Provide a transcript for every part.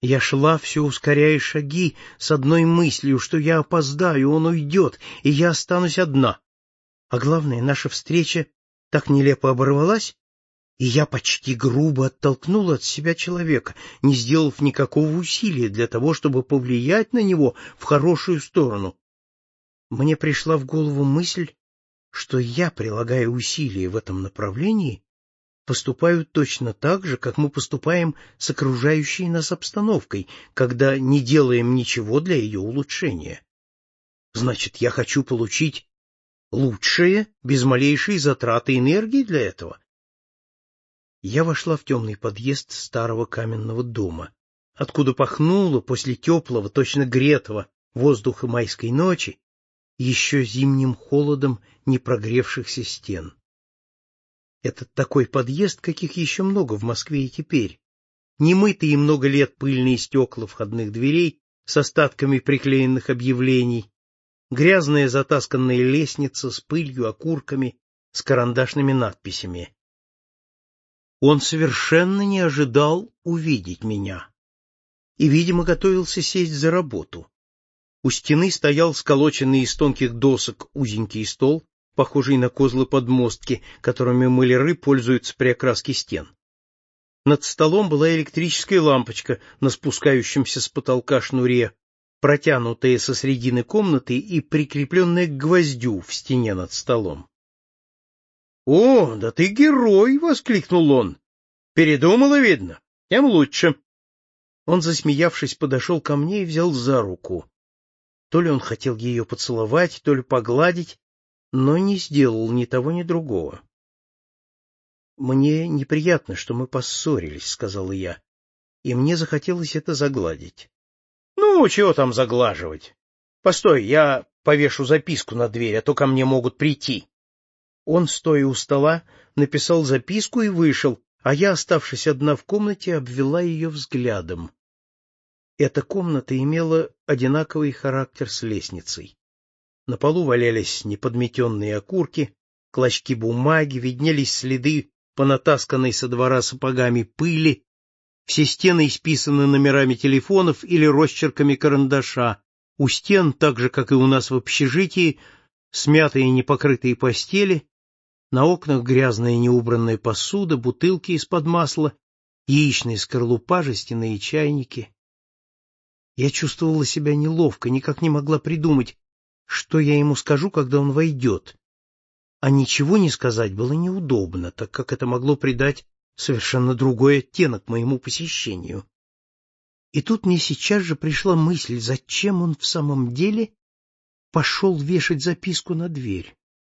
Я шла, все ускоряя шаги, с одной мыслью, что я опоздаю, он уйдет, и я останусь одна. А главное, наша встреча так нелепо оборвалась, и я почти грубо оттолкнула от себя человека, не сделав никакого усилия для того, чтобы повлиять на него в хорошую сторону. Мне пришла в голову мысль, что я, прилагая усилия в этом направлении, поступаю точно так же, как мы поступаем с окружающей нас обстановкой, когда не делаем ничего для ее улучшения. Значит, я хочу получить лучшее, без малейшей затраты энергии для этого. Я вошла в темный подъезд старого каменного дома, откуда пахнуло после теплого, точно гретого воздуха майской ночи еще зимним холодом непрогревшихся стен. Это такой подъезд, каких еще много в Москве и теперь. Немытые много лет пыльные стекла входных дверей с остатками приклеенных объявлений, грязная затасканная лестница с пылью, окурками, с карандашными надписями. Он совершенно не ожидал увидеть меня и, видимо, готовился сесть за работу. У стены стоял сколоченный из тонких досок узенький стол, похожий на козлы подмостки, которыми маляры пользуются при окраске стен. Над столом была электрическая лампочка на спускающемся с потолка шнуре, протянутая со средины комнаты и прикрепленная к гвоздю в стене над столом. — О, да ты герой! — воскликнул он. — Передумала, видно? Тем лучше. Он, засмеявшись, подошел ко мне и взял за руку. То ли он хотел ее поцеловать, то ли погладить, но не сделал ни того, ни другого. — Мне неприятно, что мы поссорились, — сказала я, и мне захотелось это загладить. — Ну, чего там заглаживать? Постой, я повешу записку на дверь, а то ко мне могут прийти. Он, стоя у стола, написал записку и вышел, а я, оставшись одна в комнате, обвела ее взглядом. Эта комната имела одинаковый характер с лестницей. На полу валялись неподметенные окурки, клочки бумаги, виднелись следы понатасканной со двора сапогами пыли, все стены исписаны номерами телефонов или росчерками карандаша, у стен, так же, как и у нас в общежитии, смятые непокрытые постели, на окнах грязная неубранная посуда, бутылки из-под масла, яичная скорлупа, жестяные чайники. Я чувствовала себя неловко, никак не могла придумать, что я ему скажу, когда он войдет. А ничего не сказать было неудобно, так как это могло придать совершенно другой оттенок моему посещению. И тут мне сейчас же пришла мысль, зачем он в самом деле пошел вешать записку на дверь.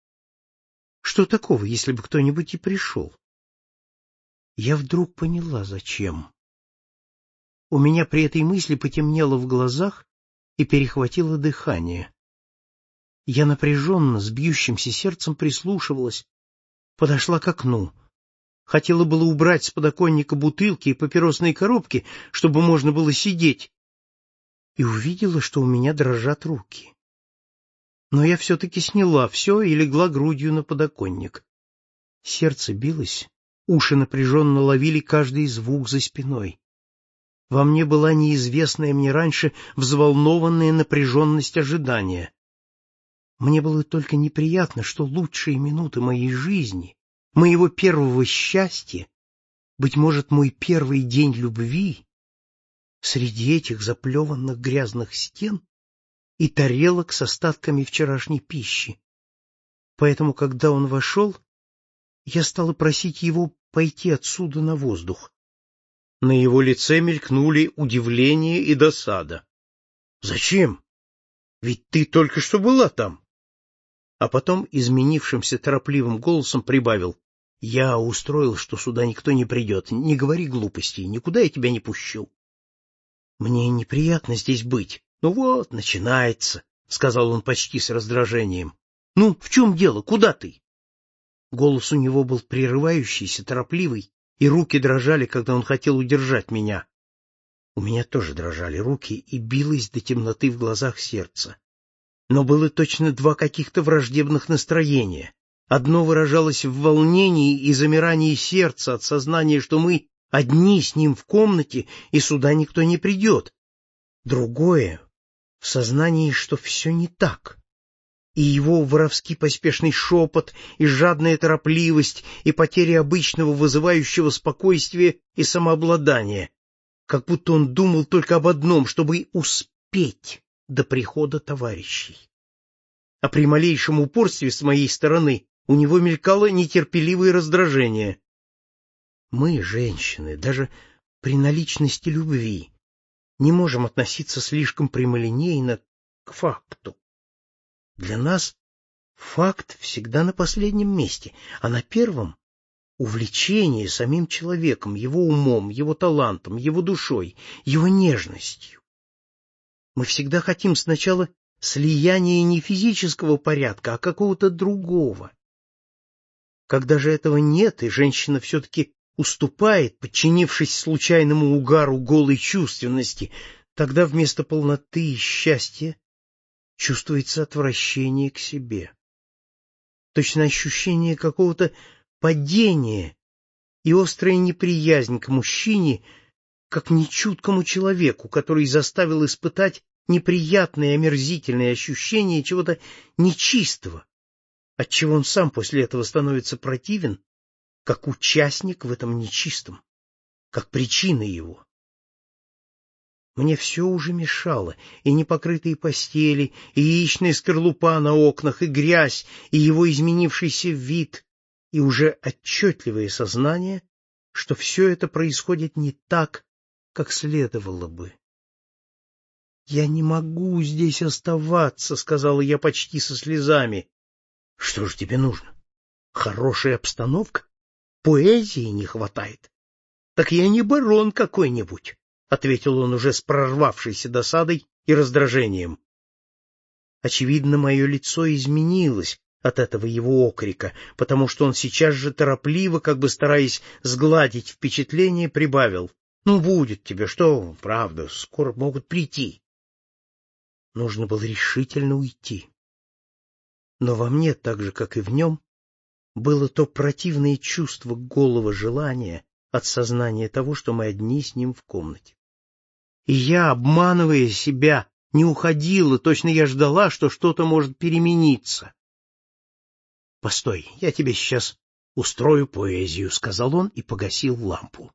Что такого, если бы кто-нибудь и пришел? Я вдруг поняла, зачем. У меня при этой мысли потемнело в глазах и перехватило дыхание. Я напряженно, с бьющимся сердцем прислушивалась, подошла к окну. Хотела было убрать с подоконника бутылки и папиросные коробки, чтобы можно было сидеть, и увидела, что у меня дрожат руки. Но я все-таки сняла все и легла грудью на подоконник. Сердце билось, уши напряженно ловили каждый звук за спиной. Во мне была неизвестная мне раньше взволнованная напряженность ожидания. Мне было только неприятно, что лучшие минуты моей жизни, моего первого счастья, быть может, мой первый день любви, среди этих заплеванных грязных стен и тарелок с остатками вчерашней пищи. Поэтому, когда он вошел, я стала просить его пойти отсюда на воздух. На его лице мелькнули удивление и досада. — Зачем? Ведь ты только что была там. А потом изменившимся торопливым голосом прибавил: — Я устроил, что сюда никто не придет. Не говори глупостей, никуда я тебя не пущу. — Мне неприятно здесь быть. — Ну вот, начинается, — сказал он почти с раздражением. — Ну, в чем дело? Куда ты? Голос у него был прерывающийся, торопливый, и руки дрожали, когда он хотел удержать меня. У меня тоже дрожали руки, и билось до темноты в глазах сердце. Но было точно два каких-то враждебных настроения. Одно выражалось в волнении и замирании сердца от сознания, что мы одни с ним в комнате, и сюда никто не придет. Другое — в сознании, что все не так. И его воровски поспешный шепот, и жадная торопливость, и потеря обычного вызывающего спокойствия и самообладания, как будто он думал только об одном, чтобы успеть до прихода товарищей. А при малейшем упорстве с моей стороны у него мелькало нетерпеливое раздражение. Мы, женщины, даже при наличности любви, не можем относиться слишком прямолинейно к факту. Для нас факт всегда на последнем месте, а на первом — увлечение самим человеком, его умом, его талантом, его душой, его нежностью. Мы всегда хотим сначала слияния не физического порядка, а какого-то другого. Когда же этого нет, и женщина все-таки уступает, подчинившись случайному угару голой чувственности, тогда вместо полноты и счастья чувствуется отвращение к себе. Точно ощущение какого-то падения и острая неприязнь к мужчине, как нечуткому человеку, который заставил испытать неприятные омерзительные ощущения чего-то нечистого, отчего он сам после этого становится противен, как участник в этом нечистом, как причина его. Мне все уже мешало, и непокрытые постели, и яичная скорлупа на окнах, и грязь, и его изменившийся вид, и уже отчетливое сознание, что все это происходит не так, как следовало бы. «Я не могу здесь оставаться», — сказала я почти со слезами. «Что же тебе нужно? Хорошая обстановка? Поэзии не хватает? Так я не барон какой-нибудь», — ответил он уже с прорвавшейся досадой и раздражением. Очевидно, мое лицо изменилось от этого его окрика, потому что он сейчас же торопливо, как бы стараясь сгладить впечатление, прибавил: «Ну, будет тебе, что, правда, скоро могут прийти». Нужно было решительно уйти. Но во мне, так же, как и в нем, было то противное чувство голого желания от сознания того, что мы одни с ним в комнате. И я, обманывая себя, не уходила, точно я ждала, что что-то может перемениться. — Постой, я тебе сейчас устрою поэзию, — сказал он и погасил лампу.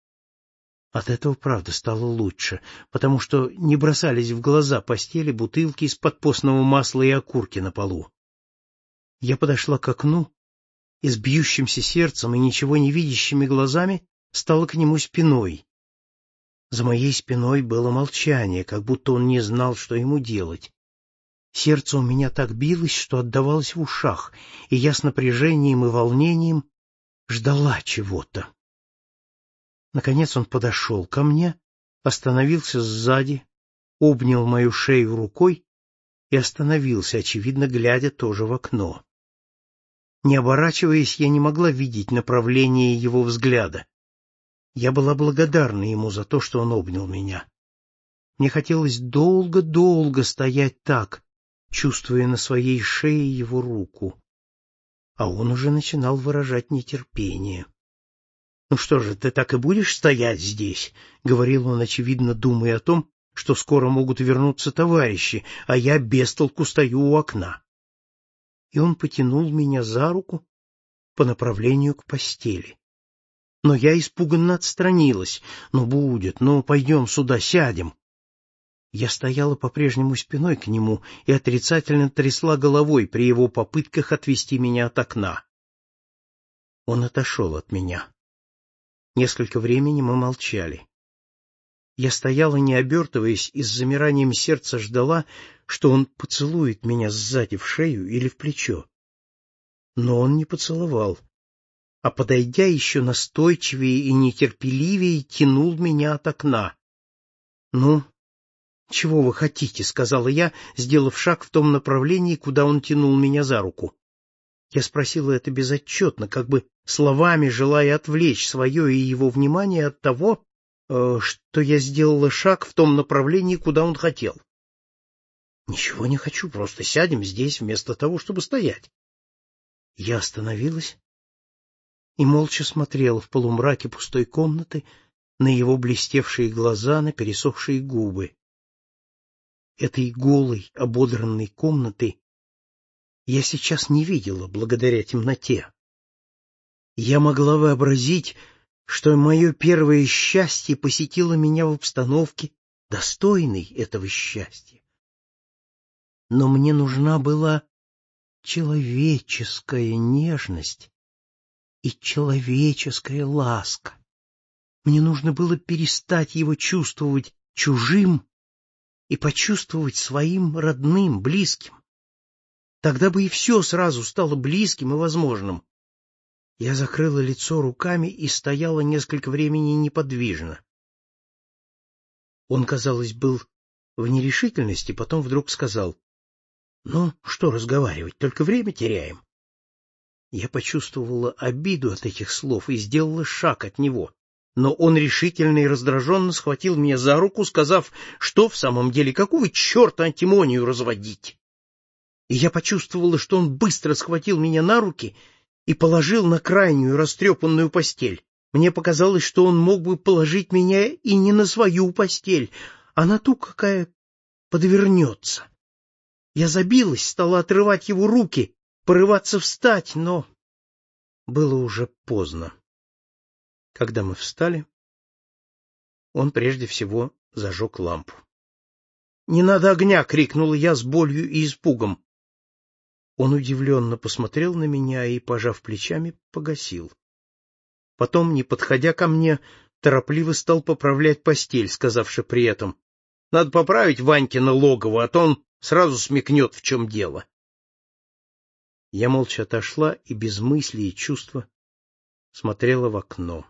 От этого, правда, стало лучше, потому что не бросались в глаза постели бутылки из-под постного масла и окурки на полу. Я подошла к окну и с бьющимся сердцем и ничего не видящими глазами стала к нему спиной. За моей спиной было молчание, как будто он не знал, что ему делать. Сердце у меня так билось, что отдавалось в ушах, и я с напряжением и волнением ждала чего-то. Наконец он подошел ко мне, остановился сзади, обнял мою шею рукой и остановился, очевидно, глядя тоже в окно. Не оборачиваясь, я не могла видеть направление его взгляда. Я была благодарна ему за то, что он обнял меня. Мне хотелось долго-долго стоять так, чувствуя на своей шее его руку. А он уже начинал выражать нетерпение. «Ну что же, ты так и будешь стоять здесь?» — говорил он, очевидно, думая о том, что скоро могут вернуться товарищи, а я без толку стою у окна. И он потянул меня за руку по направлению к постели. Но я испуганно отстранилась. «Ну, будет, ну, пойдем сюда, сядем». Я стояла по-прежнему спиной к нему и отрицательно трясла головой при его попытках отвести меня от окна. Он отошел от меня. Несколько времени мы молчали. Я стояла, не обертываясь, и с замиранием сердца ждала, что он поцелует меня сзади в шею или в плечо. Но он не поцеловал, а, подойдя еще настойчивее и нетерпеливее, тянул меня от окна. — Ну, чего вы хотите? — сказала я, сделав шаг в том направлении, куда он тянул меня за руку. Я спросила это безотчетно, как бы словами желая отвлечь свое и его внимание от того, что я сделала шаг в том направлении, куда он хотел. — Ничего не хочу, просто сядем здесь вместо того, чтобы стоять. Я остановилась и молча смотрела в полумраке пустой комнаты на его блестевшие глаза, на пересохшие губы. Этой голой, ободранной комнаты я сейчас не видела благодаря темноте. Я могла вообразить, что мое первое счастье посетило меня в обстановке, достойной этого счастья. Но мне нужна была человеческая нежность и человеческая ласка. Мне нужно было перестать его чувствовать чужим и почувствовать своим родным, близким. Тогда бы и все сразу стало близким и возможным. Я закрыла лицо руками и стояла несколько времени неподвижно. Он, казалось, был в нерешительности, потом вдруг сказал: «Ну, что разговаривать, только время теряем». Я почувствовала обиду от этих слов и сделала шаг от него. Но он решительно и раздраженно схватил меня за руку, сказав, что в самом деле какого черта антимонию разводить. И я почувствовала, что он быстро схватил меня на руки и положил на крайнюю растрепанную постель. Мне показалось, что он мог бы положить меня и не на свою постель, а на ту, какая подвернется. Я забилась, стала отрывать его руки, порываться встать, но было уже поздно. Когда мы встали, он прежде всего зажег лампу. «Не надо огня!» — крикнула я с болью и испугом. Он удивленно посмотрел на меня и, пожав плечами, погасил. Потом, не подходя ко мне, торопливо стал поправлять постель, сказавши при этом: «Надо поправить Ванькино логово, а то он сразу смекнет, в чем дело». Я молча отошла и без мысли и чувства смотрела в окно.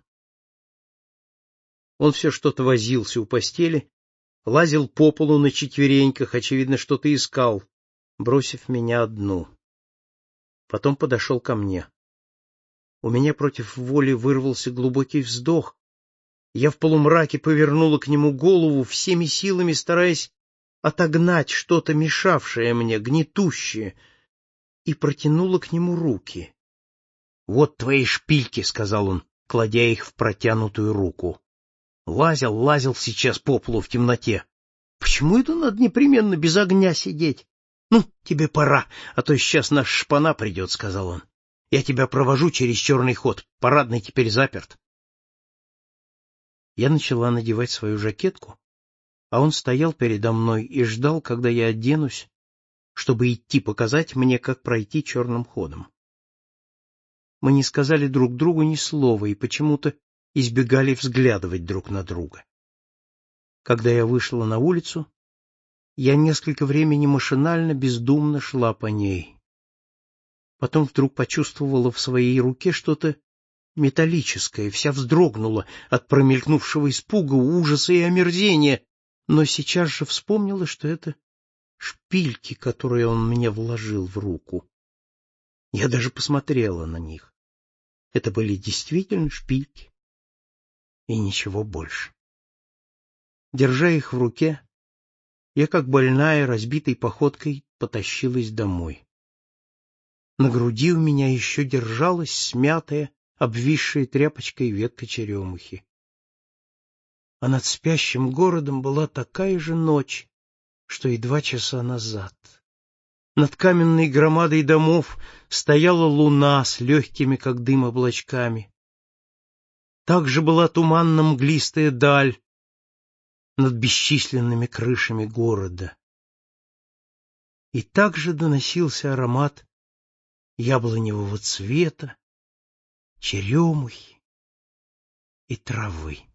Он все что-то возился у постели, лазил по полу на четвереньках, очевидно, что-то искал, бросив меня одну. Потом подошел ко мне. У меня против воли вырвался глубокий вздох. Я в полумраке повернула к нему голову, всеми силами стараясь отогнать что-то мешавшее мне, гнетущее, и протянула к нему руки. — Вот твои шпильки, — сказал он, кладя их в протянутую руку. Лазил сейчас по полу в темноте. Почему это надо непременно без огня сидеть? Ну, тебе пора, а то сейчас наш шпана придет, — сказал он. Я тебя провожу через черный ход, парадный теперь заперт. Я начала надевать свою жакетку, а он стоял передо мной и ждал, когда я оденусь, чтобы идти показать мне, как пройти черным ходом. Мы не сказали друг другу ни слова и почему-то избегали взглядывать друг на друга. Когда я вышла на улицу, я несколько времени машинально, бездумно шла по ней. Потом вдруг почувствовала в своей руке что-то металлическое, вся вздрогнула от промелькнувшего испуга, ужаса и омерзения, но сейчас же вспомнила, что это шпильки, которые он мне вложил в руку. Я даже посмотрела на них. Это были действительно шпильки. И ничего больше. Держа их в руке, я, как больная, разбитой походкой потащилась домой. На груди у меня еще держалась смятая, обвисшая тряпочкой ветка черемухи. А над спящим городом была такая же ночь, что и 2 часа назад. Над каменной громадой домов стояла луна с легкими, как дым, облачками. Также была туманно-мглистая даль над бесчисленными крышами города. И также доносился аромат яблоневого цвета, черемухи и травы.